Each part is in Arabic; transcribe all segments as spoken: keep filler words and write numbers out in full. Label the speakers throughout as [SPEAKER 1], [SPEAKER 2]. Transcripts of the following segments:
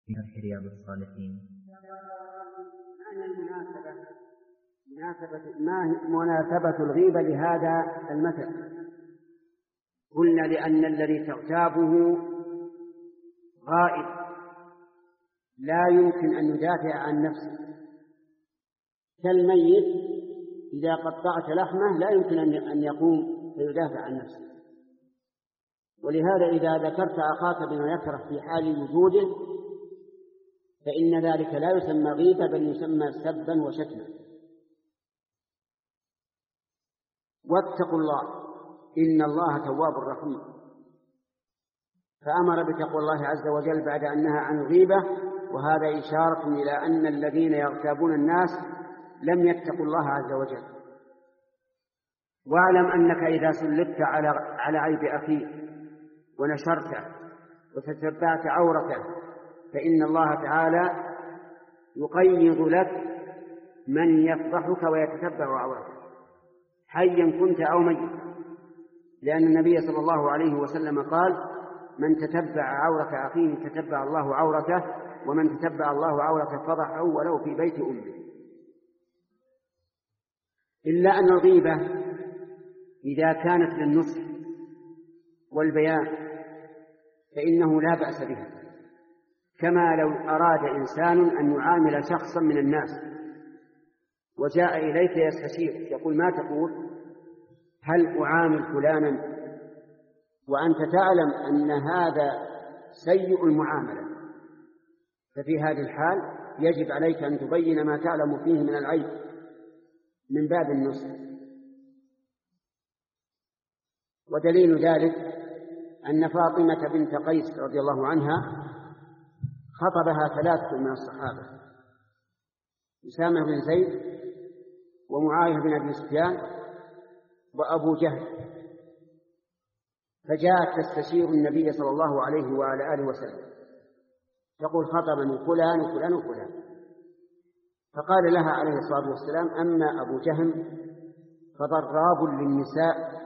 [SPEAKER 1] في رياض الصالحين.
[SPEAKER 2] ما المناسبة مناسبة ما مناسبة الغيبة لهذا المثل؟ قلنا لأن الذي تغتابه غائب لا يمكن أن يدافع عن نفسه، كالميت إذا قطعت لحمه لا يمكن أن يقوم فيدافع عن نفسه. ولهذا إذا ذكرت أخاك بما يكره في حال وجوده فإن ذلك لا يسمى غيبة بل يسمى سبا وشتما. واتقوا الله إن الله تواب رحيم، فأمر بتقوى الله عز وجل بعد أن نهى عن الغيبة، وهذا إشارة إلى أن الذين يغتابون الناس لم يتقوا الله عز وجل. واعلم أنك إذا سلطت على على عيب أخيك ونشرته وتتبعت عورته فإن الله تعالى يقيض لك من يفضحك ويتتبع عورتك حيا كنت أو ميتا، لأن النبي صلى الله عليه وسلم قال: من تتبع عورة أخيه تتبع الله عورته، ومن تتبع الله عورته فضحه ولو في بيت أمه. إلا أن الغيبة إذا كانت للنصح والبيان فإنه لا بأس بها، كما لو أراد إنسان أن يعامل شخصا من الناس وجاء إليك يستشير يقول: ما تقول؟ هل أعامل فلانا وأنت تعلم أن هذا سيء المعاملة؟ ففي هذه الحال يجب عليك أن تبين ما تعلم فيه من العيب من باب النصح. ودليل ذلك أن فاطمة بنت قيس رضي الله عنها خطبها ثلاثة من الصحابة: أسامة بن زيد ومعاوية بن أبي سفيان وأبو جهل، فجاءت تستشير النبي صلى الله عليه وعلى آله وسلم تقول: خطبني فلان وفلان وفلان. فقال لها عليه الصلاة والسلام: أما أبو جهل فضراب للنساء،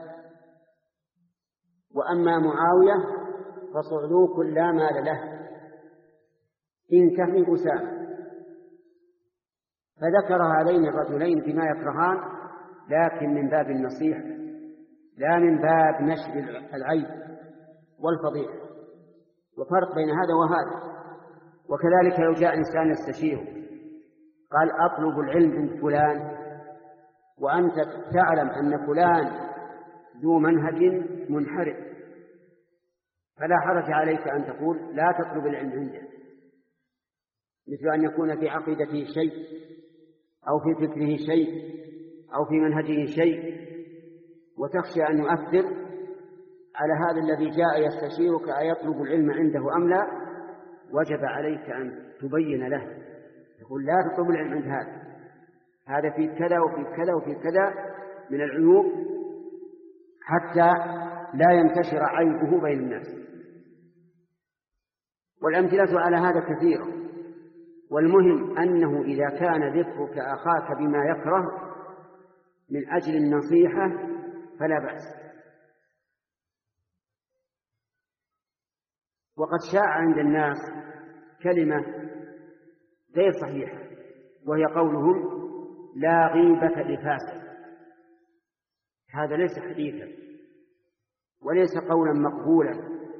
[SPEAKER 2] وأما معاوية فصعلوك لا مال له، انكحي أسامة. فذكر هذين الرجلين بما يكرهان، لكن من باب النصيحة لا من باب نشر العيب والفضيحة، وفرق بين هذا وهذا. وكذلك لو جاء إنسان يستشيره قال: أطلب العلم عند فلان، وأنت تعلم أن فلان ذو منهج منحرف، فلا حرج عليك أن تقول: لا تطلب العلم عنده، مثل أن يكون في عقيدته شيء أو في فكره شيء أو في منهجه شيء وتخشى أن يؤثر على هذا الذي جاء يستشيرك أيطلب العلم عنده أم لا. وجب عليك أن تبين له، تقول: لا تطلب العلم عند هذا، هذا في كذا وفي كذا وفي كذا من العيوب، حتى لا ينتشر عيبه بين الناس. والأمثلة على هذا كثيرة، والمهم أنه إذا كان ذكرك أخاك بما يكره من أجل النصيحة فلا بأس. وقد شاع عند الناس كلمة غير صحيحة، وهي قولهم: لا غيبة لفاسق. هذا ليس حديثا وليس قولا مقبولا،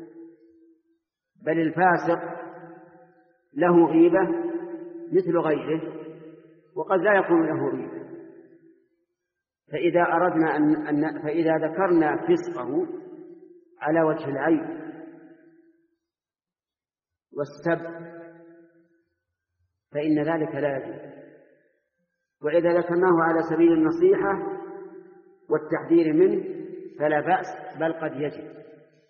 [SPEAKER 2] بل الفاسق له غيبة مثل غيره، وقد لا يكون له غيبة. فإذا أردنا أن فإذا ذكرنا فسقه على وجه العيب والسب فإن ذلك لا يجوز، وإذا ذكرناه على سبيل النصيحة والتحذير منه فلا بأس، بل قد يجب.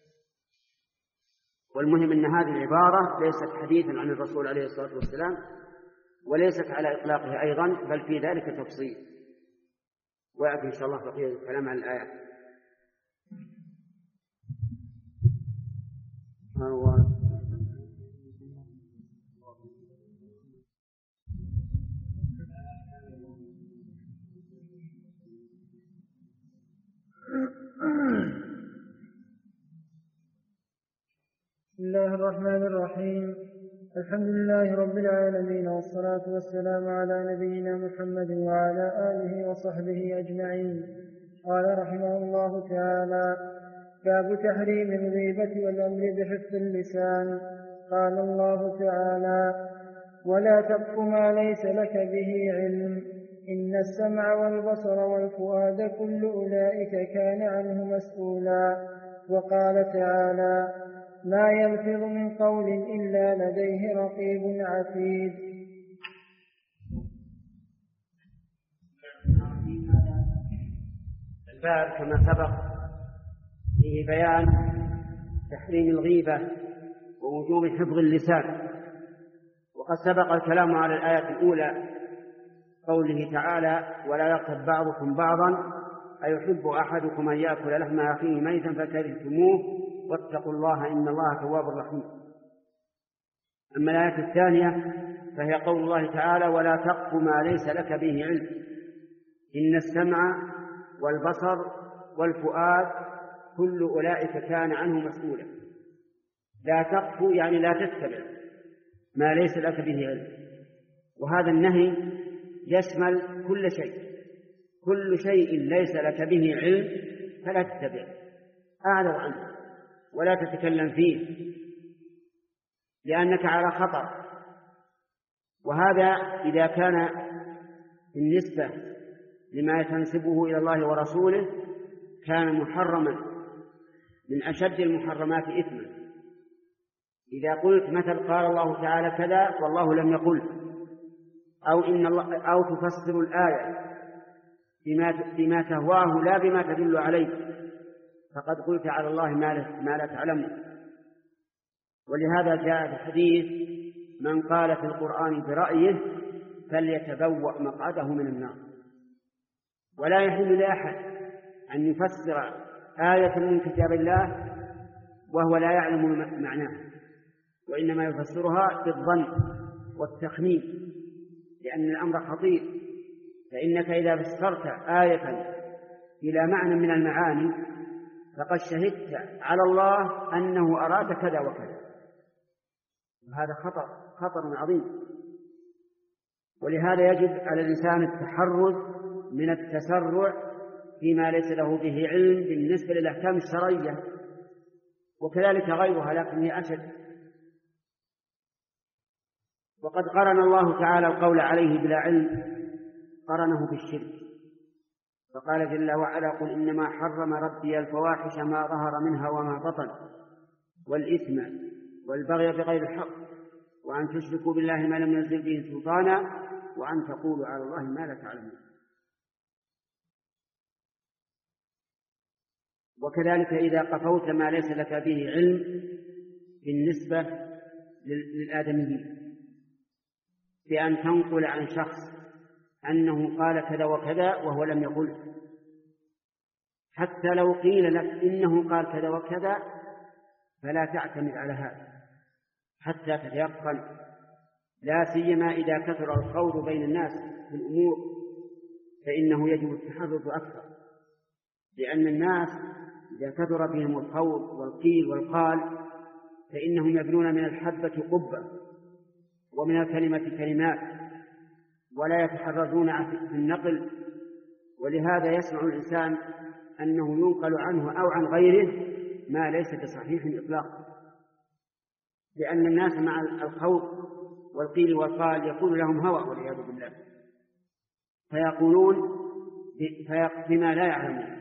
[SPEAKER 2] والمهم أن هذه العبارة ليست حديثا عن الرسول عليه الصلاة والسلام، وليست على إطلاقه أيضا، بل في ذلك تفصيل، ويأتي إن شاء الله بقية الكلام عن الآيات.
[SPEAKER 3] بسم الله الرحمن الرحيم. الحمد لله رب العالمين، والصلاة والسلام على نبينا محمد وعلى آله وصحبه أجمعين. قال رحمه الله تعالى: باب تحريم الغيبة والأمر بحفظ اللسان. قال الله تعالى: ولا تقف ما ليس لك به علم، إن السمع والبصر والفؤاد كل أولئك كان عنه مسؤولا. وقال تعالى: ما يلفظ من قول إلا لديه رقيب عتيد.
[SPEAKER 2] الباب كما سبق فيه بيان تحريم الغيبة ووجوب حفظ اللسان. وقد سبق الكلام على الآية الأولى، قوله تعالى: ولا يغتب بعضكم بعضا أيحب أحدكم أن يأكل لحم أخيه ميتا فكرهتموه واتقوا الله إن الله تواب رحيم. أما الآية الثانية فهي قول الله تعالى: ولا تقف ما ليس لك به علم، إن السمع والبصر والفؤاد كل أولئك كان عنه مسؤولا. لا تقف يعني لا تتبع ما ليس لك به علم، وهذا النهي يشمل كل شيء، كل شيء ليس لك به علم فلا تتبع، أعرض عنه ولا تتكلم فيه لأنك على خطر. وهذا إذا كان بالنسبة لما تنسبه إلى الله ورسوله كان محرما من أشد المحرمات إثما. إذا قلت مثل قال الله تعالى كذا والله لم يقل، أو إن الله أو تفسر الآية بما بما تهواه لا بما تدل عليه، فقد قلت على الله ما لا تعلمه. ولهذا جاء في الحديث: من قال في القرآن برأيه فليتبوأ مقعده من النار. ولا يحل لأحد أن يفسر آية من كتاب الله وهو لا يعلم معناه، وإنما يفسرها بالظن والتخمين، لأن الأمر خطير. فإنك إذا فسرت آية إلى معنى من المعاني فقد شهدت على الله أنه أراد كذا وكذا، وهذا خطر خطر عظيم. ولهذا يجب على الإنسان التحرز من التسرع فيما ليس له به علم بالنسبة للأحكام الشرعية، وكذلك غيرها لكنه أشد. وقد قرن الله تعالى القول عليه بلا علم، قرنه بالشرك، فقال جل وعلا: قل إنما حرم ربي الفواحش ما ظهر منها وما بطن والإثم والبغي بغير الحق وأن تشركوا بالله ما لم ينزل به سلطانا وأن تقولوا على الله ما لا تعلمون. وكذلك إذا قفوت ما ليس لك به علم بالنسبة للآدميين بأن تنقل عن شخص أنه قال كذا وكذا وهو لم يقل، حتى لو قيل لك إنه قال كذا وكذا فلا تعتمد على هذا حتى تتيقن، لا سيما إذا كثر الخوض بين الناس في الأمور فإنه يجب التحرز أكثر، لأن الناس إذا كثر بهم الخوض والقيل والقال فإنهم يبنون من الحبة قبة ومن الكلمة كلمات ولا يتحرزون في النقل. ولهذا يسمع الإنسان أنه ينقل عنه أو عن غيره ما ليس بصحيح إطلاقا، لأن الناس مع الخوض والقيل والقال يكون لهم هوى والعياذ بالله، فيقولون بما لا يعلمون.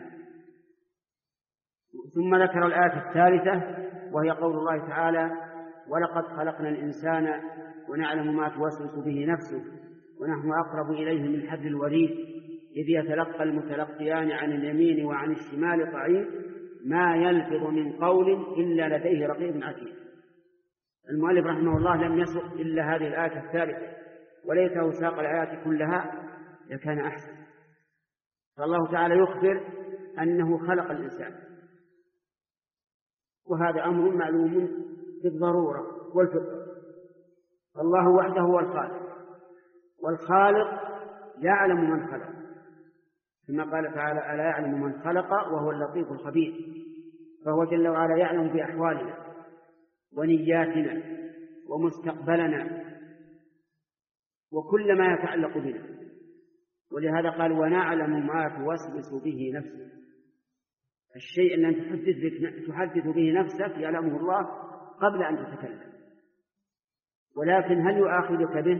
[SPEAKER 2] ثم ذكر الآية الثالثة وهي قول الله تعالى: ولقد خلقنا الإنسان ونعلم ما توسوس به نفسه ونحن أقرب إليه من حبل الوريد إذ يتلقى المتلقيان عن اليمين وعن الشمال قعيد ما يلفظ من قول إلا لديه رقيب عتيد. المؤلف رحمه الله لم يسق إلا هذه الآية الثالثة، وليته ساق الآيات كلها لكان أحسن. فالله تعالى يخبر أنه خلق الإنسان، وهذا أمر معلوم بالضرورة والفطرة. الله وحده هو الخالق، والخالق يعلم من خلق، كما قال تعالى: ألا يعلم من خلق وهو اللطيف الخبير. فهو جل وعلا يعلم بأحوالنا ونياتنا ومستقبلنا وكل ما يتعلق بنا. ولهذا قال ونعلم ما توسوس به نفسك. الشيء الذي تحدث, تحدث به نفسك يعلمه الله قبل أن تتكلم، ولكن هل يؤاخذك به؟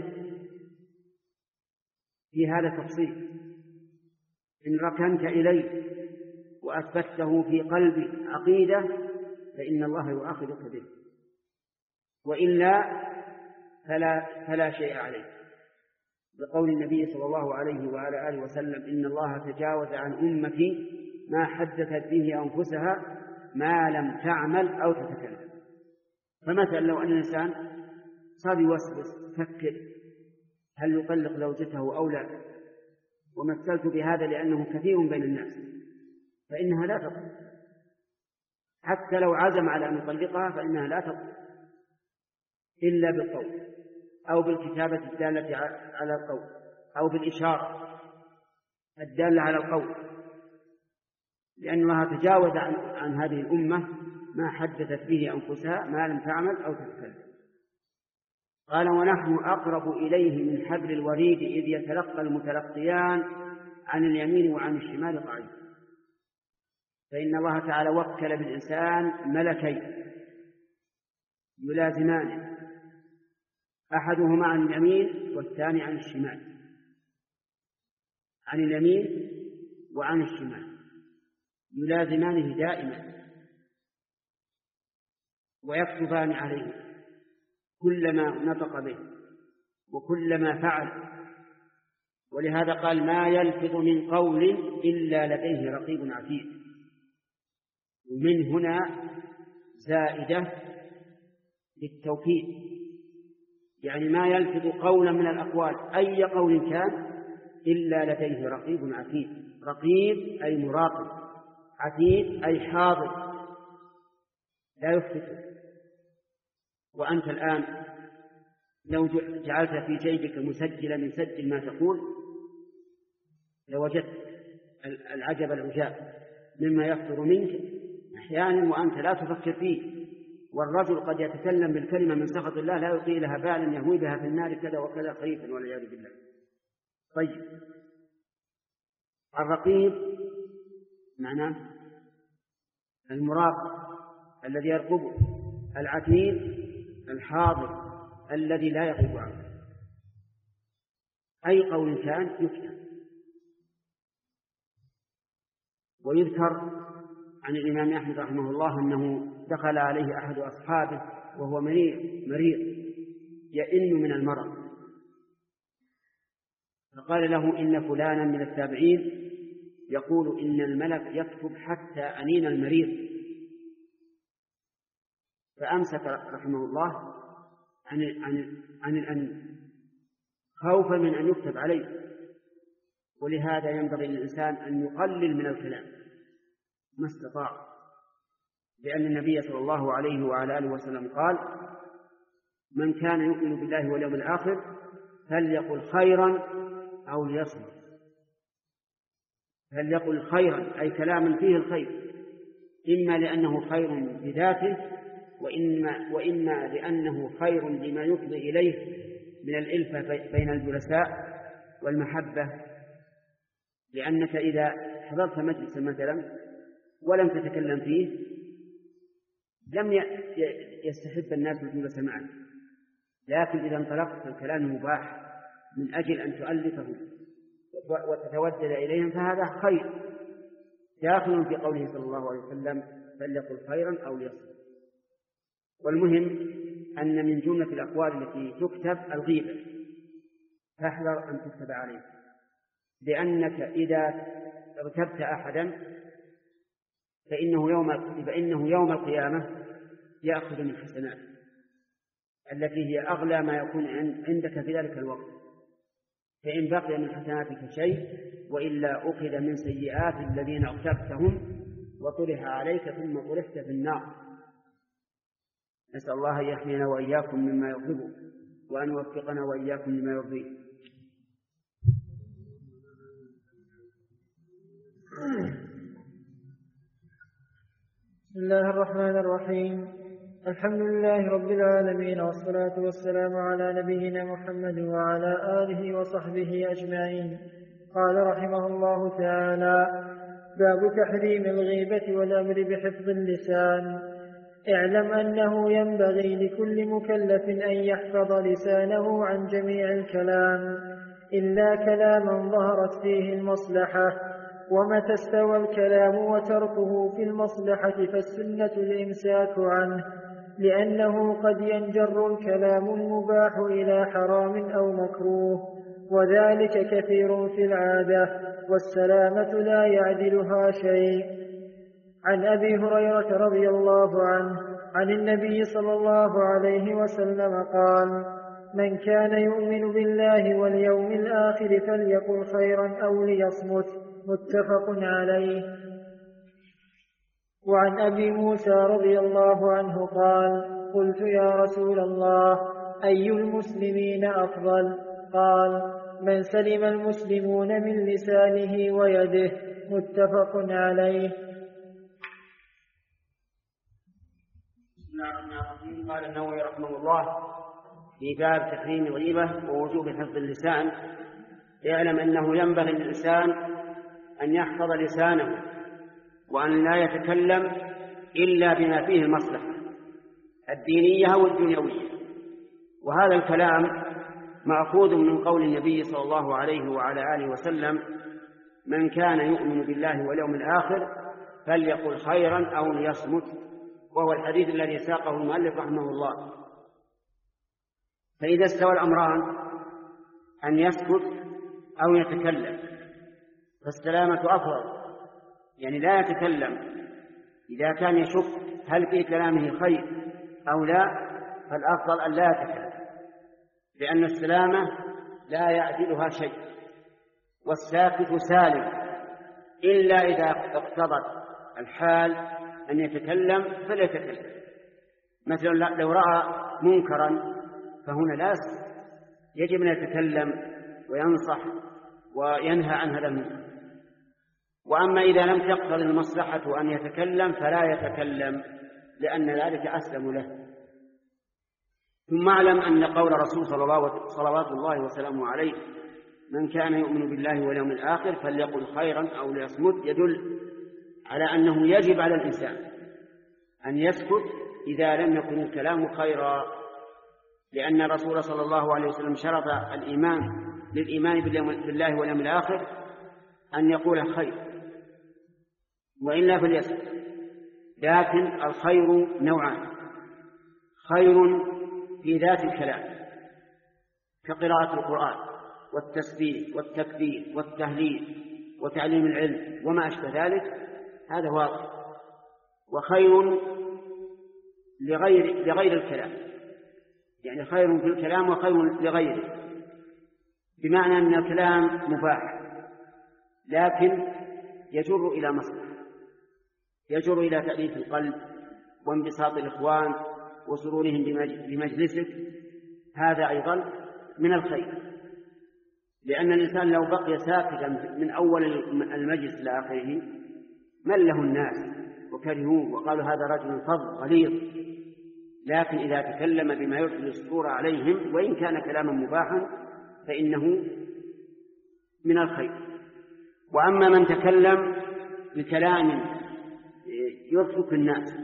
[SPEAKER 2] في هذا تفصيل. إن ركنت إليه وأثبته في قلب عقيدة فإن الله يؤاخذك به، وإلا فلا, فلا شيء عليك، بقول النبي صلى الله عليه وعلى آله وسلم إن الله تجاوز عن أمتي ما حدثت به أنفسها ما لم تعمل أو تتكلم. فمثلا لو أن الإنسان صار يوسوس فكر هل يطلق زوجته أو لا، ومثلت بهذا لأنه كثير بين الناس، فإنها لا تطلق حتى لو عزم على أن يطلقها، فإنها لا تطلق إلا بالقول أو بالكتابة الدالة على القول أو بالإشارة الدالة على القول، لأن الله تجاوز عن, عن هذه الأمة ما حدثت به أنفسها ما لم تعمل أو تتكلم. قال ونحن أقرب إليه من حبل الوريد إذ يتلقى المتلقيان عن اليمين وعن الشمال قعيد. فإن الله تعالى وكل بالإنسان ملكين يلازمان، أحدهما عن اليمين والثاني عن الشمال، عن اليمين وعن الشمال يلازمانه دائما ويكتبان عليه كل ما نطق به وكل ما فعل. ولهذا قال ما يلفظ من قول إلا لديه رقيب عتيد. ومن هنا زائدة للتوكيد، يعني ما يلفظ قولا من الأقوال أي قول كان إلا لديه رقيب عتيد. رقيب أي مراقب، عتيد أي حاضر لا يفلت. وأنت الآن لو جعلت في جيبك مسجلا يسجل ما تقول لوجدت العجب العجاب مما يصدر منك أحيانا وأنت لا تفكر فيه. والرجل قد يتكلم بالكلمة من سخط الله لا يلقي لها بالا يهوي بها في النار كذا وكذا خريفا والعياذ بالله. طيب الرقيب معناه المراقب الذي يرقبه، العتيد الحاضر الذي لا يغيب عنه. أي قول كان يكتب. ويذكر عن الإمام أحمد رحمه الله أنه دخل عليه أحد أصحابه وهو مريض مريض يئن من المرض، فقال له إن فلانا من التابعين يقول إن الملك يكتب حتى أنين المريض. فأمسك رحمه الله عن عن عن الأنين خوفا من أن يكتب عليه. ولهذا ينبغي للإنسان أن يقلل من الكلام ما استطاع، لأن النبي صلى الله عليه وعلى آله وسلم قال من كان يؤمن بالله واليوم الآخر فليقل خيرا أو ليصمت. فليقل خيرا أي كلاما فيه الخير، إما لأنه خير بذاته وإما, وإما لأنه خير لما يفضي إليه من الإلفة بين الجلساء والمحبة. لأنك إذا حضرت مجلسا مثلا ولم تتكلم فيه لم يستحب الناس الجلوس معك، لكن إذا انطلقت في الكلام المباح من أجل أن تؤلفه وتتودد إليهم فهذا خير داخل في قوله صلى الله عليه وسلم فليقل خيرا أو ليصمت. والمهم أن من جملة الأقوال التي تكتب الغيبة، فاحذر أن تكتب عليه، لأنك إذا اغتبت أحدا فإنه يوم, فإنه يوم القيامة يأخذ من حسنات التي هي أغلى ما يكون عندك في ذلك الوقت، فإن بقي من حسناتك شيء وإلا أخذ من سيئات الذين اغتبتهم وطرح عليك ثم طرحت في النار. نسأل الله أن يحمينا وإياكم مما يغضبه وأن يوفقنا وإياكم لما يرضيه.
[SPEAKER 3] بسم الله الرحمن الرحيم. الحمد لله رب العالمين، والصلاة والسلام على نبينا محمد وعلى آله وصحبه أجمعين. قال رحمه الله تعالى: باب تحريم الغيبة والأمر بحفظ اللسان. اعلم أنه ينبغي لكل مكلف أن يحفظ لسانه عن جميع الكلام إلا كلاما ظهرت فيه المصلحة، ومتى استوى الكلام وتركه في المصلحة فالسنة الإمساك عنه، لأنه قد ينجر الكلام المباح إلى حرام أو مكروه، وذلك كثير في العادة، والسلامة لا يعدلها شيء. عن أبي هريرة رضي الله عنه عن النبي صلى الله عليه وسلم قال: من كان يؤمن بالله واليوم الآخر فليقل خيرا أو ليصمت، متفق عليه. وعن أبي موسى رضي الله عنه قال: قلت يا رسول الله، أي المسلمين أفضل؟ قال: من سلم المسلمون من لسانه ويده، متفق عليه.
[SPEAKER 2] بسم الله الرحمن الرحيم. قال النووي رحمه الله في باب تحريم الغيبة ووجوب حفظ اللسان: اعلم أنه ينبغي للإنسان أن يحفظ لسانه وأن لا يتكلم إلا بما فيه المصلحة الدينية والدنيوية. وهذا الكلام مأخوذ من قول النبي صلى الله عليه وعلى آله وسلم: من كان يؤمن بالله واليوم الآخر فليقل خيرا أو ليصمت، وهو الحديث الذي ساقه المؤلف رحمه الله. فإذا استوى الأمران أن يسكت أو يتكلم فالسلامة أفضل، يعني لا يتكلم. إذا كان يشك هل في كلامه خير أو لا فالأفضل أن لا يتكلم، لأن السلامة لا يعدلها شيء، والساكت سالم إلا إذا اقتضت الحال أن يتكلم فليتكلم. مثلا لو رأى منكرا فهنا لا يجب أن يتكلم وينصح وينهى عن هذا المنكر. وأما إذا لم تقتضي المصلحة أن يتكلم فلا يتكلم، لأن ذلك أسلم له. ثم اعلم أن قول رسول صلوات الله وسلامه عليه: من كان يؤمن بالله واليوم الآخر فليقل خيرا أو ليصمت، يدل على أنه يجب على الإنسان أن يسكت إذا لم يكن الكلام خيرا، لأن الرسول صلى الله عليه وسلم شرط الإيمان للإيمان بالله واليوم الآخر أن يقول خير، وإلا فليسكت. لكن الخير نوعان: خير في ذات الكلام كقراءة القرآن والتسبيح والتكبير والتهليل وتعليم العلم وما أشبه ذلك، هذا واضح. وخير لغير, لغير الكلام، يعني خير في الكلام وخير لغيره، بمعنى أن الكلام مباح لكن يجر إلى مصلحة، يجر إلى تأليف القلب وانبساط الإخوان وسرورهم بمجلسك، هذا أيضا من الخير. لأن الإنسان لو بقي ساكتا من أول المجلس إلى آخره مله الناس وكرهوه وقالوا هذا رجل فظ غليظ، لكن إذا تكلم بما يدخل السرور عليهم وإن كان كلاما مباحا فإنه من الخير. وأما من تكلم بكلام يضحك الناس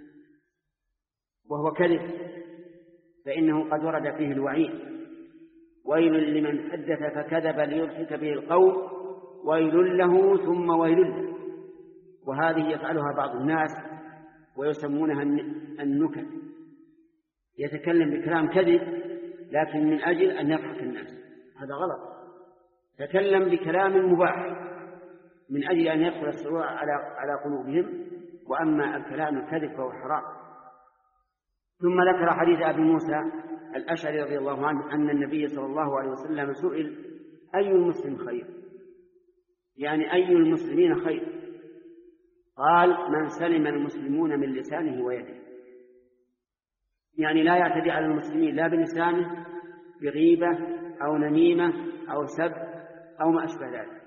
[SPEAKER 2] وهو كذب فإنه قد ورد فيه الوعيد: ويل لمن حدث فكذب ليضحك به القوم ويل له ثم ويل له. وهذه يفعلها بعض الناس ويسمونها النكت، يتكلم بكلام كذب لكن من أجل أن يضحك الناس، هذا غلط. تكلم بكلام مباح من أجل أن يدخل السرور على على قلوبهم، وأما الكلام الكذب فهو حرام. ثم ذكر حديث أبي موسى الأشعري رضي الله عنه أن النبي صلى الله عليه وسلم سئل: أي المسلم خير؟ يعني أي المسلمين خير؟ قال: من سلم المسلمون من لسانه ويده، يعني لا يعتدي على المسلمين لا بلسانه بغيبة أو نميمة أو سب أو ما أشبه ذلك،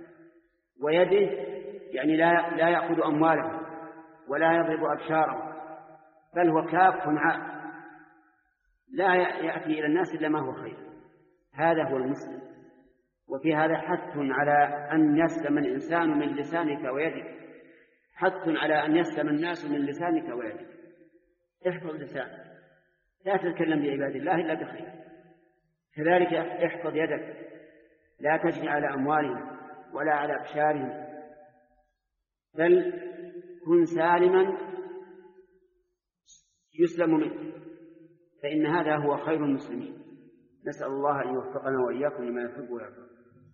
[SPEAKER 2] ويده يعني لا لا يأخذ أموالهم ولا يضرب أبشارهم بل هو كاف عام لا يأتي إلى الناس إلا ما هو خير. هذا هو المسلم. وفي هذا حث على أن يسلم الإنسان من لسانك ويدك، حث على أن يسلم الناس من لسانك ويدك. احفظ لسانك، لا تتكلم بعباد الله إلا بخير. كذلك احفظ يدك، لا تجني على أموالهم ولا على أبشارهم، بل كن سالما يسلم منه، فإن هذا هو خير المسلمين. نسأل الله أن يوفقنا وإياكم لما يحب ويرضى.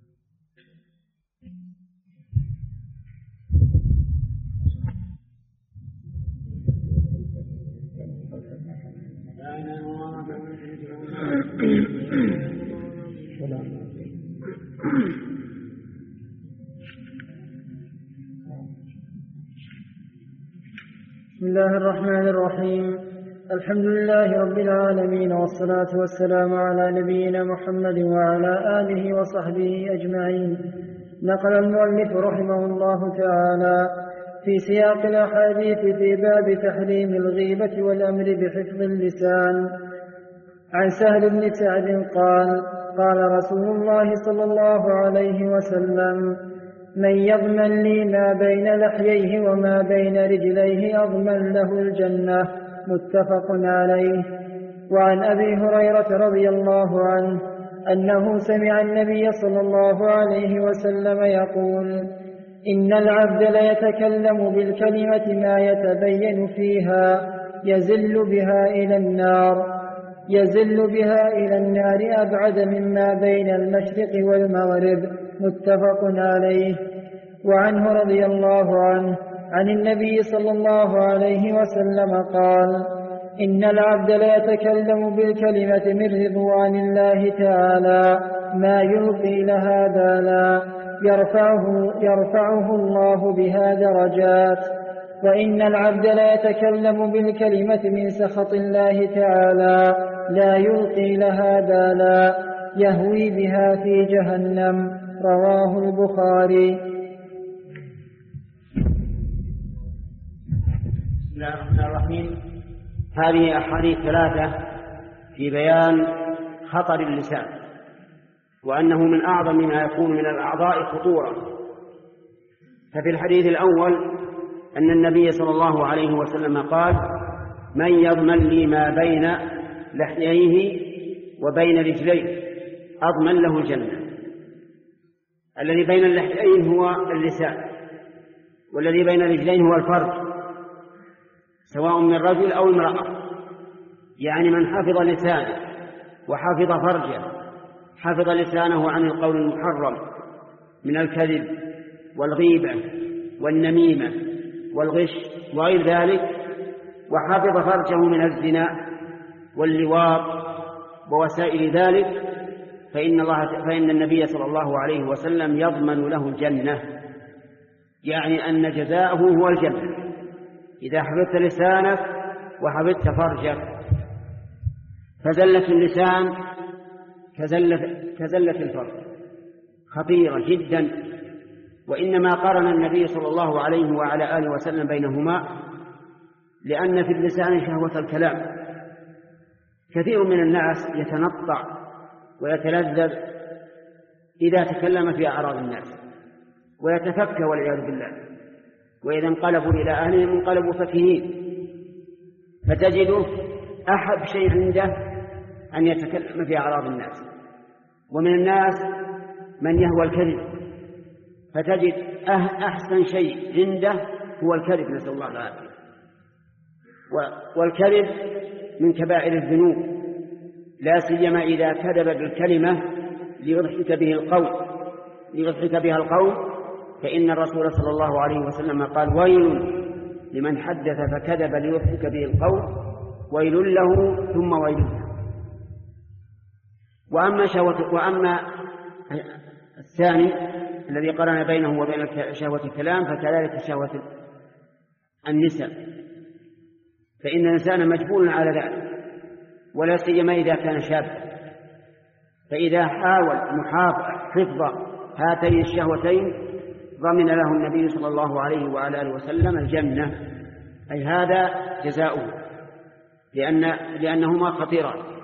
[SPEAKER 3] بسم الله الرحمن الرحيم. الحمد لله رب العالمين، والصلاة والسلام على نبينا محمد وعلى آله وصحبه أجمعين. نقل المؤلف رحمه الله تعالى في سياق الأحاديث في باب تحريم الغيبة والأمر بحفظ اللسان عن سهل بن سعد قال: قال رسول الله صلى الله عليه وسلم: من يضمن لي ما بين لحييه وما بين رجليه أضمن له الجنة. متفق عليه. وعن أبي هريرة رضي الله عنه أنه سمع النبي صلى الله عليه وسلم يقول: إن العبد ليتكلم بالكلمة ما يتبين فيها يزل بها إلى النار يزل بها إلى النار أبعد مما بين المشرق والمغرب. متفق عليه. وعنه رضي الله عنه عن النبي صلى الله عليه وسلم قال: إن العبد ليتكلم بالكلمة من رضوان الله تعالى ما يلقي لها بالا يرفعه, يرفعه الله بها درجات. وإن العبد ليتكلم بالكلمة من سخط الله تعالى لا يلقي لها بالا يهوي بها في جهنم. رواه البخاري.
[SPEAKER 2] بسم الله الرحمن الرحيم. هذه أحاديث ثلاثة في بيان خطر اللسان، وأنه من أعظم ما يكون من الأعضاء خطورة. ففي الحديث الأول أن النبي صلى الله عليه وسلم قال: من يضمن لي ما بين لحييه وبين رجليه أضمن له الجنة. الذي بين اللحيين هو اللسان، والذي بين الرجلين هو الفرج، سواء من رجل أو امرأة. يعني من حفظ لسانه وحفظ فرجه، حفظ لسانه عن القول المحرم من الكذب والغيبة والنميمة والغش وغير ذلك، وحفظ فرجه من الزنا واللواط ووسائل ذلك، فإن, الله فإن النبي صلى الله عليه وسلم يضمن له الجنة. يعني أن جزاءه هو الجنة إذا حفظت لسانك وحفظت فرجك. فزلة اللسان كزلة, كزلة الفرج، خطيرة جدا. وإنما قارن النبي صلى الله عليه وعلى آله وسلم بينهما لأن في اللسان شهوة الكلام. كثير من الناس يتنطع ويتلذذ إذا تكلم في أعراض الناس ويتفكى والعياذ بالله، وإذا انقلبوا إلى أهلهم انقلبوا فكهين. فتجده أحب شيء عنده أن يتكلم في أعراض الناس. ومن الناس من يهوى الكذب، فتجد أحسن شيء عنده هو الكذب، نسأل الله العافية. والكذب من كبائر الذنوب، لا سيما إذا كذب بالكلمة ليضحك به القوم ليضحك بها القوم فإن الرسول صلى الله عليه وسلم قال: ويل لمن حدث فكذب ليضحك به القوم، ويل له ثم ويل له. وأما, شهوة وأما الثاني الذي قرن بينه وبين شهوة الكلام فكذلك شهوة النساء، فإن الإنسان مجبول على ذلك، ولا سيما إذا كان شابا. فإذا حاول حفظ هاتين الشهوتين ضمن له النبي صلى الله عليه وعلى آله وسلم الجنة، أي هذا جزاؤه. لأن لأنهما خطيران.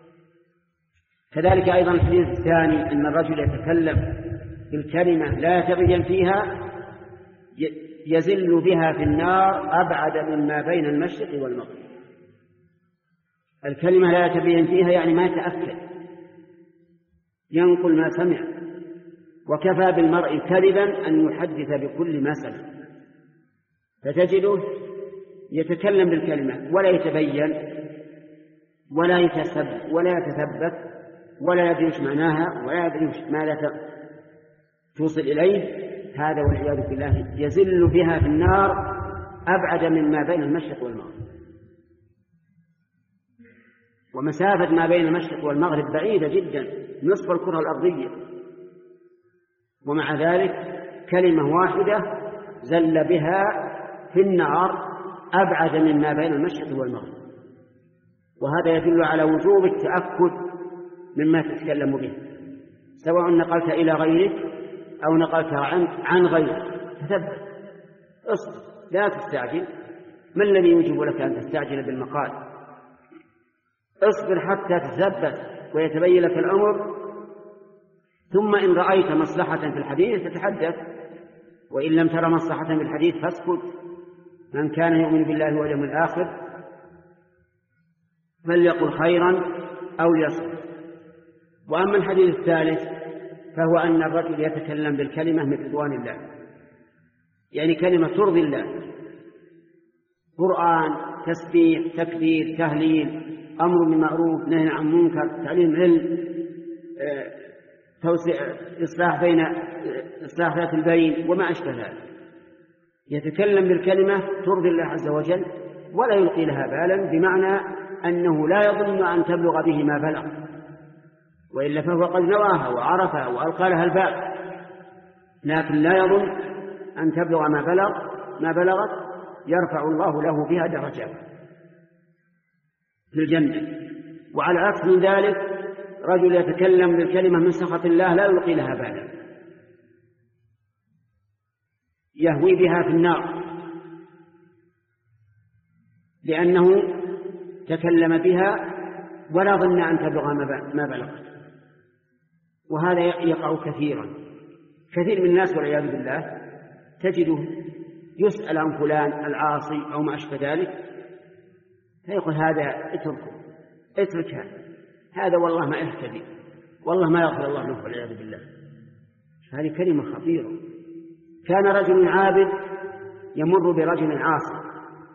[SPEAKER 2] كذلك أيضا الحديث الثاني أن الرجل يتكلم بالكلمة لا يتبين فيها يزل بها في النار أبعد مما بين المشرق والمغرب. الكلمة لا يتبين فيها يعني ما يتأكد، ينقل ما سمع. وكفى بالمرء كذبا أن يحدث بكل ما سمع، فتجده يتكلم بالكلمة ولا يتبين ولا يتسب ولا يتثبت ولا يدري ايش معناها ولا يدري ماذا توصل إليه. هذا والعياذ بالله يزل بها في النار أبعد مما بين المشرق والمغرب. ومسافة ما بين المشرق والمغرب بعيدة جدا، نصف الكرة الأرضية، ومع ذلك كلمة واحدة زل بها في النار أبعد مما بين المشرق والمغرب. وهذا يدل على وجوب التأكد مما تتكلم به، سواء نقلت إلى غيرك أو نقلت عن, عن غيرك. تثبت، اصبر، لا تستعجل. ما الذي يوجب لك أن تستعجل بالمقال؟ اصبر حتى تثبت ويتبين لك الأمر، ثم إن رأيت مصلحة في الحديث تتحدث، وإن لم ترى مصلحة في الحديث فاسكت. من كان يؤمن بالله واليوم الآخر فليقل خيرا أو ليصمت. وأما الحديث الثالث فهو أن الرجل يتكلم بالكلمة من رضوان الله، يعني كلمة ترضي الله، قرآن، تسبيح، تكبير، تهليل، أمر بالمعروف، نهي عن منكر، تعليم علم، توسيع، إصلاح بين إصلاح ذات البين وما أشبه ذلك. يتكلم بالكلمة ترضي الله عز وجل ولا يلقي لها بالا، بمعنى أنه لا يظن أن تبلغ به ما بلغ، وإلا فهو قد نواها وعرفها وألقى لها الباب، لكن لا يظن أن تبلغ ما بلغ ما بلغت، يرفع الله له بها درجات في الجنة. وعلى عكس من ذلك رجل يتكلم بالكلمة من سخط الله لا يلقي لها بالا، يهوي بها في النار، لأنه تكلم بها ولا ظن أن تبلغ ما بلغت. وهذا يقع كثيرا. كثير من الناس والعياذ بالله تجده يسأل عن فلان العاصي أو ما أشبه ذلك، فيقول هذا اتركه، اترك هذا هذا والله ما يهتدي، والله ما يغفر الله له والعياذ بالله. هذه كلمة خطيرة. كان رجل عابد يمر برجل عاصي،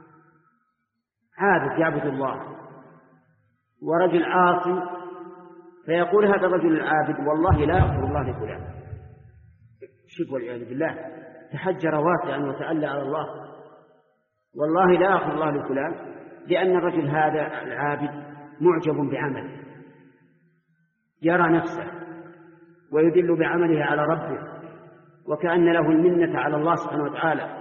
[SPEAKER 2] عابد يعبد الله ورجل عاصي، فيقول هذا الرجل العابد والله لا يغفر الله لفلان. شوف والعياذ بالله، تحجر واسعا وتألى على الله، والله لا يغفر الله لفلان، لأن الرجل هذا العابد معجب بعمله، يرى نفسه ويدل بعمله على ربه، وكأن له المنة على الله سبحانه وتعالى.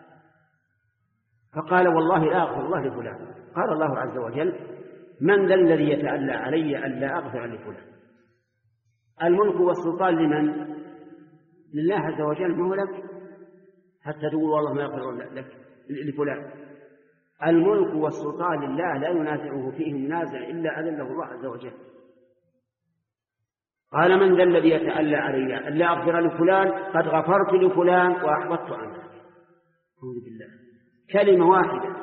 [SPEAKER 2] فقال والله لا أغفر الله لفلان. قال الله عز وجل من ذا الذي يتألى علي أن لا أغفر لفلان؟ الملك والسلطان لمن؟ لله عز وجل، ما هو لك حتى تقول والله ما يغفر لك لفلان. الملك والسلطان لله لا ينازعه فيه منازع إلا أذله الله عز وجل. قال من ذا الذي يتألى علي أن لا أغفر لفلان؟ قد غفرت لفلان وأحبطت عنه. أعوذ بالله، كلمة واحدة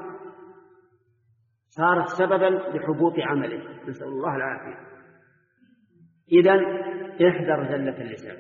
[SPEAKER 2] صارت سببا لحبوط عمله، نسأل الله العافية. إذن احذر زلة اللسان،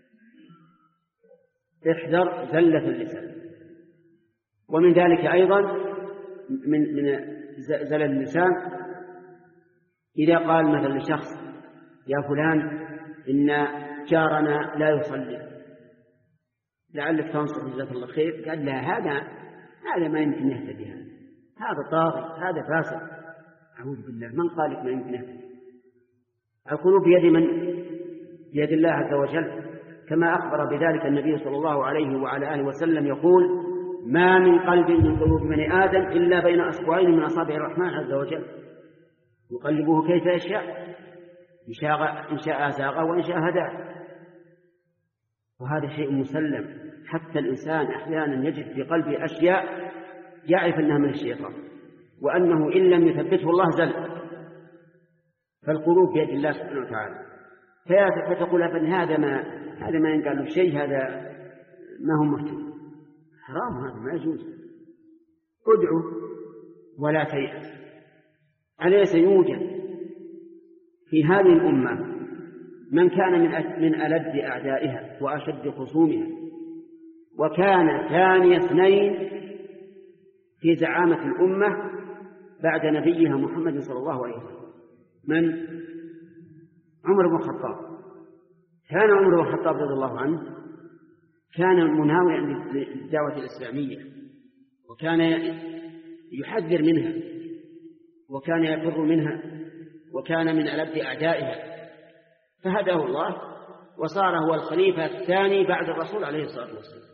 [SPEAKER 2] احذر زلة اللسان. ومن ذلك أيضا من من زلل اللسان إذا قال مثلا لشخص يا فلان إن جارنا لا يصلي، لعلك تنصح جزاك الله خير. قال لا، هذا هذا ما يمكن يهتدي، هذا هذا طاغي، هذا فاسق. أعوذ بالله، من قال لك ما يمكن يهتدي؟ القلوب بيد من؟ بيد الله عز وجل، كما أخبر بذلك النبي صلى الله عليه وعلى آله وسلم يقول ما من قلب من قلوب بني آدم إلا بين أصبعين من أصابع الرحمن عز وجل يقلبه كيف يشاء، إن شاء زاغ وإن شاء هدى. وهذا شيء مسلم، حتى الإنسان أحيانا يجد في قلبه أشياء يعرف أنها من الشيطان، وأنه إن لم يثبته الله زل، فالقلوب بيد الله سبحانه وتعالى. فتقول أبن هذا ما هذا ما ينقال له شيء، هذا ما هو مهتم، حرام، هذا ما يجوز. ادعو ولا تيأس. أليس يوجد في هذه الأمة من كان من من ألد أعدائها وأشد خصومها، وكان ثاني اثنين في زعامة الأمة بعد نبيها محمد صلى الله عليه وسلم؟ من؟ عمر بن الخطاب. كان عمر بن الخطاب رضي الله عنه كان مناوئا للدعوة الإسلامية، وكان يحذر منها، وكان يفر منها، وكان من ألد أعدائها، فهداه الله وصار هو الخليفة الثاني بعد الرسول عليه الصلاة والسلام.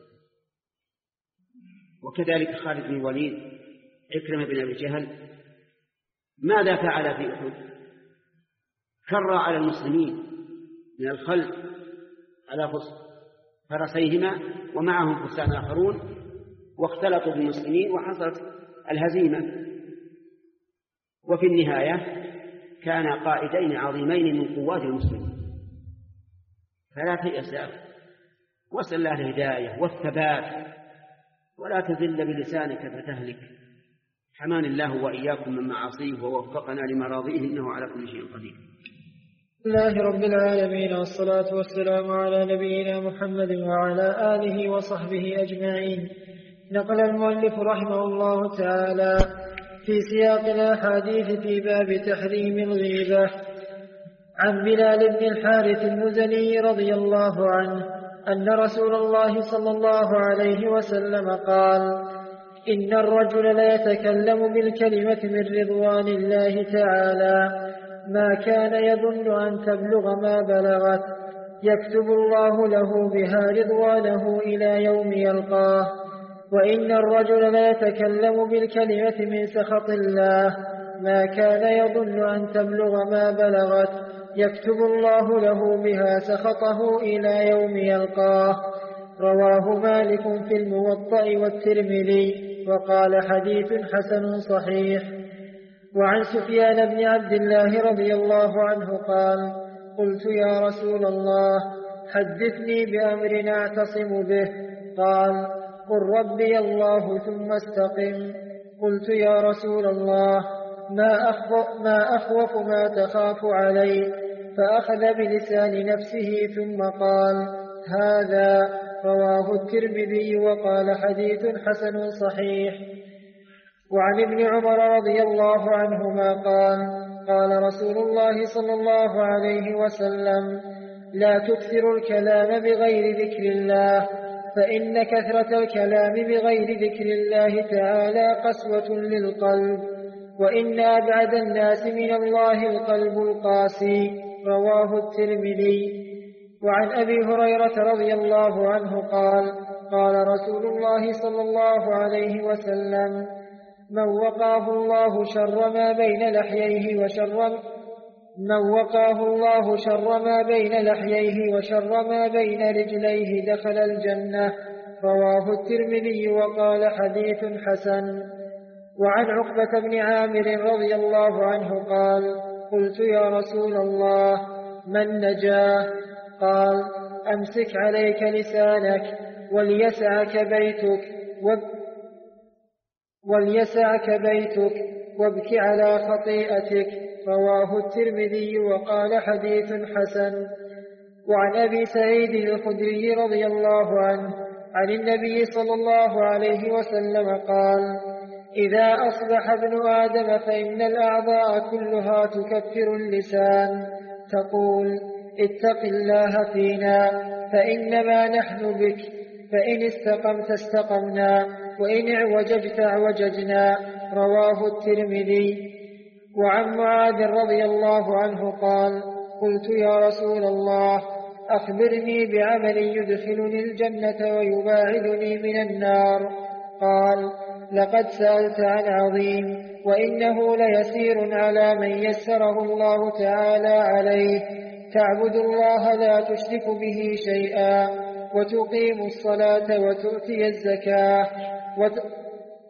[SPEAKER 2] وكذلك خالد بن الوليد، عكرمة بن أبي جهل، ماذا فعل في أحد؟ كر على المسلمين من الخلف على فرسيهما ومعهم فرسان آخرون، واختلطوا بالمسلمين وحصلت الهزيمة. وفي النهاية كان قائدين عظيمين من قوات المسلمين. فلا تيأس، واسأل الله الهداية والثبات، ولا تذل بلسانك فتهلك. حمان الله وإياكم من معاصيه ووفقنا لمراضيه، إنه على كل شيء قدير.
[SPEAKER 3] بسم الله رب العالمين، والصلاة والسلام على نبينا محمد وعلى آله وصحبه أجمعين. نقل المؤلف رحمه الله تعالى في سياق الأحاديث في باب تحريم الغيبة عن بلال بن الحارث المزني رضي الله عنه أن رسول الله صلى الله عليه وسلم قال: إن الرجل ليتكلم بالكلمة من رضوان الله تعالى ما كان يظن أن تبلغ ما بلغت، يكتب الله له بها رضوانه إلى يوم يلقاه. وإن الرجل ليتكلم بالكلمة من سخط الله ما كان يظن أن تبلغ ما بلغت، يكتب الله له بها سخطه إلى يوم يلقاه. رواه مالك في الموطأ والترمذي وقال: حديث حسن صحيح. وعن سفيان بن عبد الله رضي الله عنه قال: قلت يا رسول الله حدثني بأمر أعتصم به. قال: قل ربي الله ثم استقم. قلت يا رسول الله ما أخوف ما, أخوف ما تخاف علي؟ فأخذ بلسان نفسه ثم قال: هذا. رواه الترمذي وقال: حديث حسن صحيح. وعن ابن عمر رضي الله عنهما قال: قال رسول الله صلى الله عليه وسلم: لا تكثروا الكلام بغير ذكر الله، فإن كثرة الكلام بغير ذكر الله تعالى قسوة للقلب، وإن أبعد الناس من الله القلب القاسي. رواه الترمذي. وعن أبي هريرة رضي الله عنه قال: قال رسول الله صلى الله عليه وسلم: من وقاه الله شر ما بين لحييه وشر من وقاه الله شر ما بين لحييه وشر ما بين رجليه دخل الجنة. رواه الترمذي وقال: حديث حسن. وعن عقبة بن عامر رضي الله عنه قال: قلت يا رسول الله من نجاه؟ قال: أمسك عليك لسانك وليسعك بيتك وليسعك بيتك وابك على خطيئتك. رواه الترمذي وقال: حديث حسن. وعن أبي سعيد الخدري رضي الله عنه عن النبي صلى الله عليه وسلم قال: إذا أصبح ابن آدم فإن الأعضاء كلها تكفر اللسان، تقول: اتق الله فينا فإنما نحن بك، فإن استقمت استقمنا، وإن اعوججت اعوججنا. رواه الترمذي. وعن معاذ رضي الله عنه قال: قلت يا رسول الله أخبرني بعمل يدخلني الجنة ويباعدني من النار. قال: لقد سألت عن عظيم، وإنه ليسير على من يسره الله تعالى عليه: تعبد الله لا تشرك به شيئا، وتقيم الصلاة وتؤتي الزكاة وت...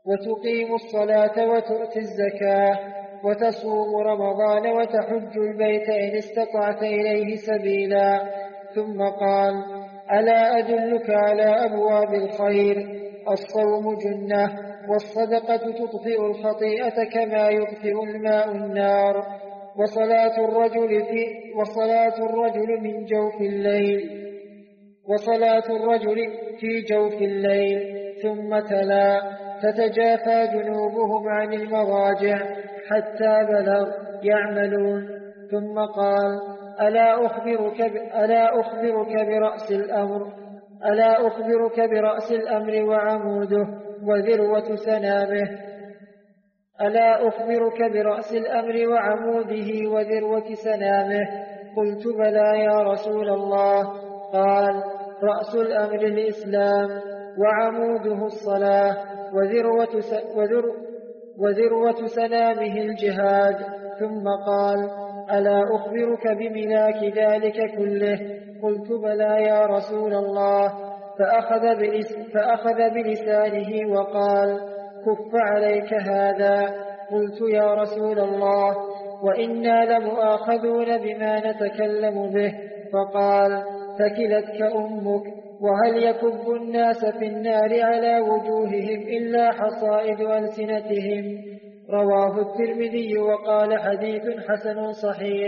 [SPEAKER 3] وتقيم الصلاة وتؤتي الزكاة وتصوم رمضان وتحج البيت إن استطعت إليه سبيلا. ثم قال: ألا أدلك على أبواب الخير؟ الصوم جنة، والصدقة تطفئ الخطيئة كما يطفئ الماء النار، وصلاة الرجل في وصلاة الرجل من جوف الليل وصلاة الرجل في جوف الليل. ثم تلا: تتجافى جنوبهم عن المضاجع حتى بلغ يعملون. ثم قال: ألا أخبرك, ب... ألا أخبرك برأس الأمر ألا أخبرك برأس الأمر وعموده وذروة سنامه ألا أخبرك برأس الأمر وعموده وذروة سنامه؟ قلت: بلى يا رسول الله. قال: رأس الأمر الإسلام، وعموده الصلاة، وذروة, س... وذر... وذروة سنامه الجهاد. ثم قال: ألا أخبرك بملاك ذلك كله؟ قلت: بلى يا رسول الله. فأخذ, بلس... فأخذ بلسانه وقال: كف عليك هذا. قلت: يا رسول الله، وإنا لمؤاخذون بما نتكلم به. فقال: ثكلتك أمك، وهل يكب الناس في النار على وجوههم إلا حصائد ألسنتهم؟ رواه الترمذي وقال: حديث حسن صحيح.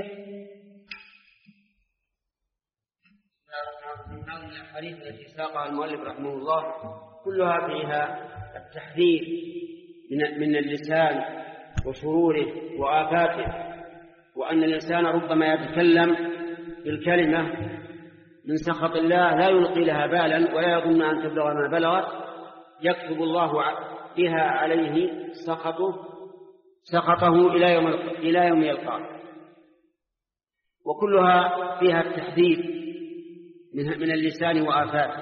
[SPEAKER 2] من هذه الأحاديث التي ساقها المؤلف رحمه الله كلها فيها التحذير من اللسان وشروره وآفاته، وأن الإنسان ربما يتكلم بالكلمة من سخط الله لا يلقي لها بالا ولا يظن أن تبلغ ما بلغت، يكتب الله بها عليه سخطه سخطه إلى يوم إلى يوم يلقاه. وكلها فيها التحذير من اللسان وآفاته.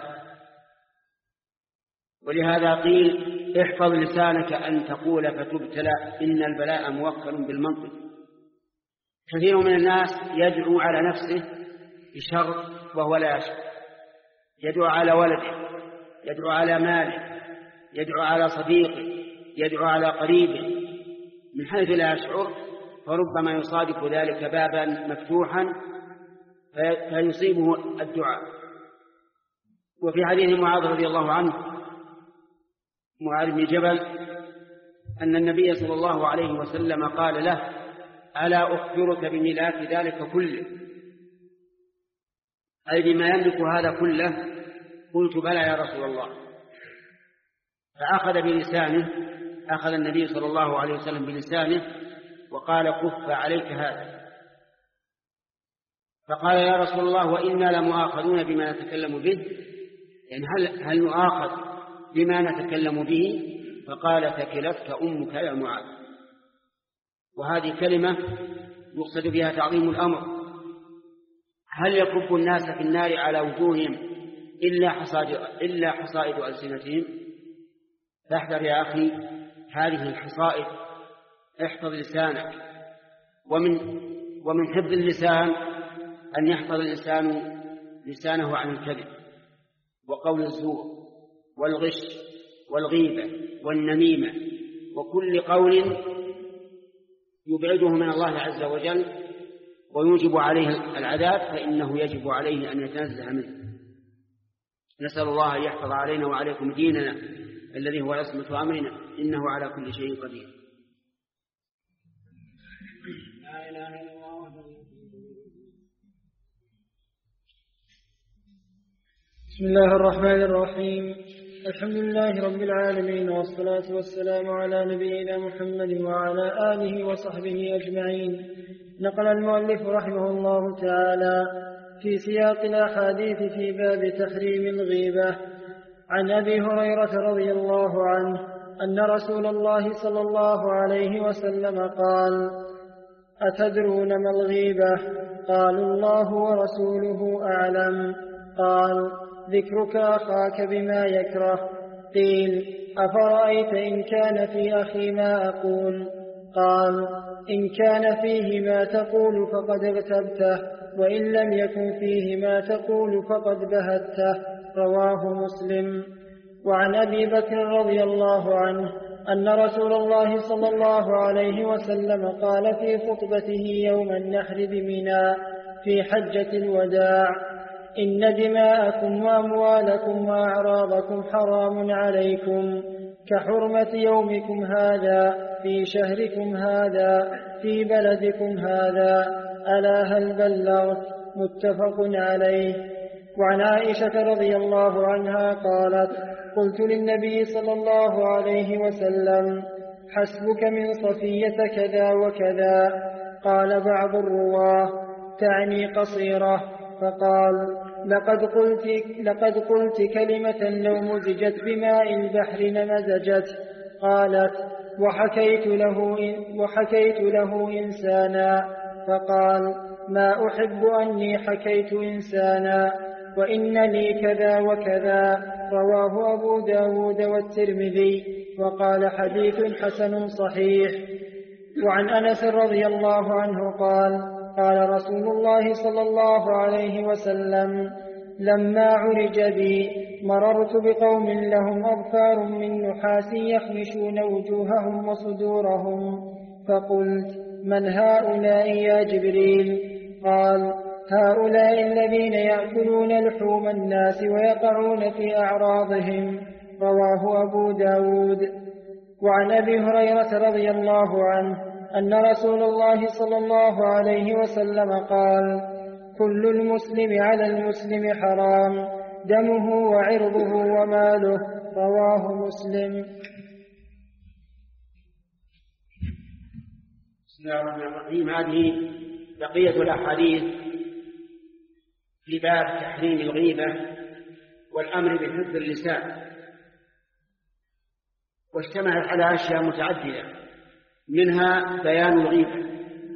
[SPEAKER 2] ولهذا قيل: احفظ لسانك أن تقول فتبتلى، إن البلاء موكل بالمنطق. كثير من الناس يدعو على نفسه بشر وهو لا يشعر، يدعو على ولده، يدعو على ماله، يدعو على صديقه، يدعو على قريبه من حيث لا يشعر، فربما يصادف ذلك بابا مفتوحا فيصيبه الدعاء. وفي حديث معاذ رضي الله عنه، معاذ بن جبل، أن النبي صلى الله عليه وسلم قال له: ألا أخبرك بملاك ذلك كله؟ أي بما يملك هذا كله. قلت: بلى يا رسول الله. فأخذ بلسانه أخذ النبي صلى الله عليه وسلم بلسانه وقال: كف عليك هذا. فقال: يا رسول الله، وإنا لمؤاخذون بما نتكلم به، يعني هل, هل نؤاخذ بما نتكلم به؟ فقال: ثكلتك أمك يا معاذ. وهذه كلمة يقصد بها تعظيم الأمر. هل يكب الناس في النار على وجوههم إلا حصائد, إلا حصائد ألسنتهم؟ فاحذر يا أخي هذه الحصائد، احفظ لسانك. ومن, ومن حفظ اللسان أن يحفظ الإنسان لسانه عن الكذب وقول الزور والغش والغيبة والنميمة وكل قول يبعده من الله عز وجل ويوجب عليه العذاب، فإنه يجب عليه أن يتنزه منه. نسأل الله أن يحفظ علينا وعليكم ديننا الذي هو عصمة أمرنا، إنه على كل شيء قدير. لا إله إلا الله.
[SPEAKER 3] بسم الله الرحمن الرحيم. الحمد لله رب العالمين، والصلاة والسلام على نبينا محمد وعلى آله وصحبه أجمعين. نقل المؤلف رحمه الله تعالى في سياق الأحاديث في باب تحريم الغيبة عن أبي هريرة رضي الله عنه أن رسول الله صلى الله عليه وسلم قال: أتدرون ما الغيبة؟ قالوا: الله ورسوله أعلم. قال: ذكرك أخاك بما يكره. قيل: أفرأيت إن كان في أخي ما أقول؟ قال: إن كان فيه ما تقول فقد اغتبته، وإن لم يكن فيه ما تقول فقد بهته. رواه مسلم. وعن أبي بكر رضي الله عنه أن رسول الله صلى الله عليه وسلم قال في خطبته يوم النحر بمنى في حجة الوداع: إن دماءكم وأموالكم وأعراضكم حرام عليكم كحرمة يومكم هذا في شهركم هذا في بلدكم هذا، ألا هل بلغت؟ متفق عليه. وعن عائشة رضي الله عنها قالت: قلت للنبي صلى الله عليه وسلم: حسبك من صفية كذا وكذا. قال بعض الرواه: تعني قصيرة. فقال: لقد قلت, لقد قلت كلمة لو مزجت بماء البحر لمزجت. قالت: وحكيت له, وحكيت له إنسانا. فقال: ما أحب أني حكيت إنسانا، وإن لي كذا وكذا. رواه أبو داود والترمذي وقال: حديث حسن صحيح. وعن أنس رضي الله عنه قال: قال رسول الله صلى الله عليه وسلم: لما عرج بي مررت بقوم لهم أظفار من نحاس يخمشون وجوههم وصدورهم، فقلت: من هؤلاء يا جبريل؟ قال: هؤلاء الذين يأكلون لحوم الناس ويقعون في أعراضهم. رواه أبو داود. وعن أبي هريرة رضي الله عنه أن رسول الله صلى الله عليه وسلم قال: كل المسلم على المسلم حرام، دمه وعرضه وماله. رواه مسلم.
[SPEAKER 2] بسم الله الرحمن الرحيم. هذه بقية الأحاديث في باب تحريم الغيبة والأمر بحفظ اللسان، واشتملت على أشياء متعددة، منها بيان الغيبة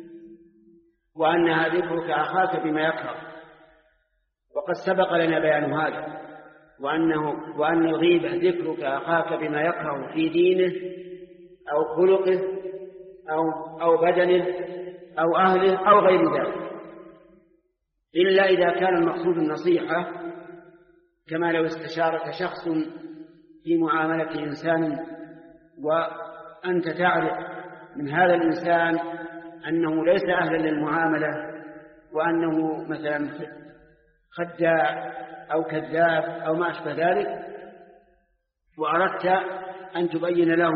[SPEAKER 2] وأنها ذكرك أخاك بما يكره، وقد سبق لنا بيان هذا، وأنه وأن الغيبة ذكرك أخاك بما يكره في دينه أو خلقه أو أو بدنه أو أهله أو غير ذلك، إلا إذا كان المقصود النصيحة، كما لو استشارك شخص في معاملة إنسان وأنت تعرف من هذا الإنسان أنه ليس أهلا للمعاملة، وأنه مثلا خداع أو كذاب أو ما أشبه ذلك، وأردت أن تبين له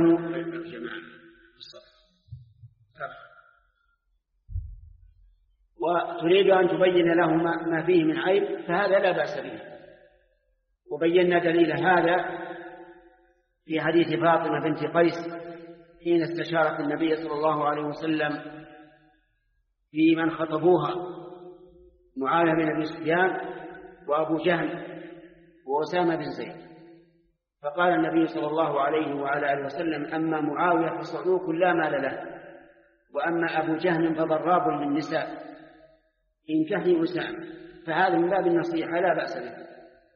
[SPEAKER 2] وتريد أن تبين له ما فيه من عيب، فهذا لا بأس به. وبينا دليل هذا في حديث فاطمة بنت قيس حين استشارت النبي صلى الله عليه وسلم في من خطبوها، معاوية بن أبي سفيان وأبو جهل وأسامة بن زيد، فقال النبي صلى الله عليه وعلى آله وسلم: أما معاوية فصعلوك لا مال له، وأما أبو جهل فضراب للنساء، إن كهني أسامة. فهذا من باب النصيحة لا بأس به.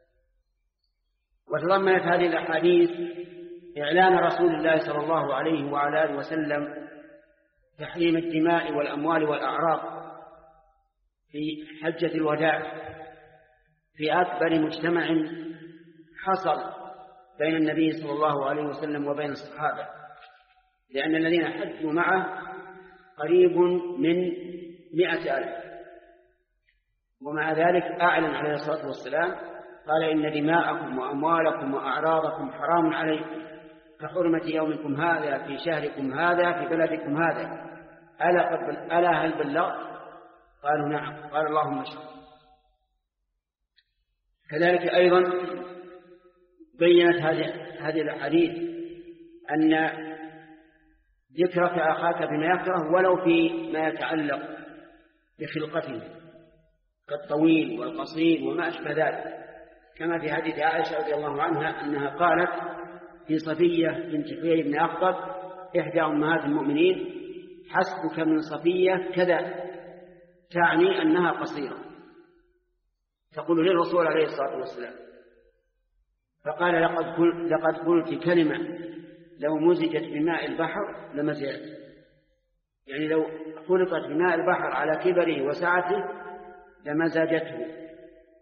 [SPEAKER 2] وتضمنت هذه الأحاديث إعلان رسول الله صلى الله عليه وعلى آله وسلم تحريم الدماء والأموال والأعراض في حجة الوداع في أكبر مجتمع حصل بين النبي صلى الله عليه وسلم وبين الصحابة، لأن الذين حجوا معه قريب من مئة ألف، ومع ذلك أعلن عليه الصلاة والسلام قال: إن دماءكم وأموالكم وأعراضكم حرام عليكم كحرمة يومكم هذا في شهركم هذا في بلدكم هذا، ألا, قد ألا هل بلغت؟ قالوا: نعم. قال: اللهم اشهد. كذلك أيضا بينت هذه الأحاديث أن ذكرك أخاك بما يكره ولو في ما يتعلق بخلقته كالطويل والقصير وما أشبه ذلك، كما في حديث عائشة رضي الله عنها أنها قالت في صفية بنت حيي بن أخطب إحدى أمهات المؤمنين: حسبك من صفية كذا، تعني أنها قصيرة، تقول للرسول عليه الصلاة والسلام. فقال: لقد قلت, لقد قلت كلمة لو مزجت بماء البحر لمزجت، يعني لو خلقت بماء البحر على كبره وسعته لمزجته،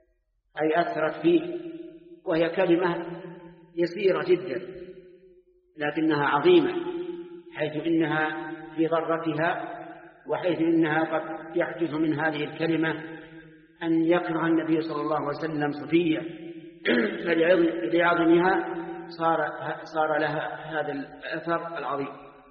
[SPEAKER 2] أي أثرت فيه، وهي كلمة يسيرة جدا لكنها عظيمة، حيث إنها في ضرتها، وحيث إنها قد يحدث من هذه الكلمة أن يكره النبي صلى الله عليه وسلم صفية، فلعظمها صار, صار لها هذا الأثر العظيم.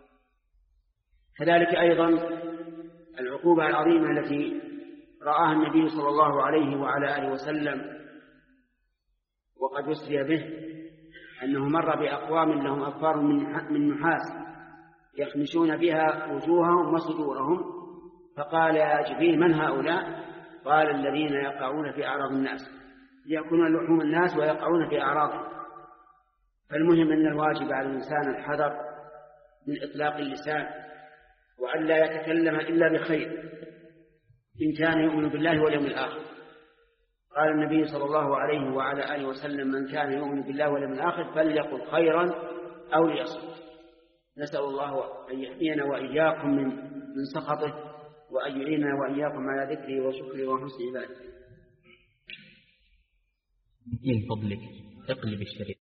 [SPEAKER 2] كذلك أيضا العقوبة العظيمة التي رآها النبي صلى الله عليه وعلى آله وسلم وقد أسري به، أنه مر بأقوام لهم أظفار من نحاس يخمشون بها وجوههم وصدورهم، فقال يا جبريل من هؤلاء؟ قال الذين يقعون في أعراض الناس، يأكلون لحوم الناس ويقعون في أعراضهم. فالمهم أن الواجب على الإنسان الحذر من إطلاق اللسان، وأن لا يتكلم إلا بخير إن كان يؤمن بالله واليوم الآخر. قال النبي صلى الله عليه وعلى آله وسلم من كان يؤمن بالله واليوم الآخر فليقل خيرا أو ليصمت. نسأل الله أن يحمينا وإياكم من من سخطه، وأن يعيننا وإياكم على ذكره وشكره وحسن عباده.
[SPEAKER 1] من فضلك اقلب الشريط.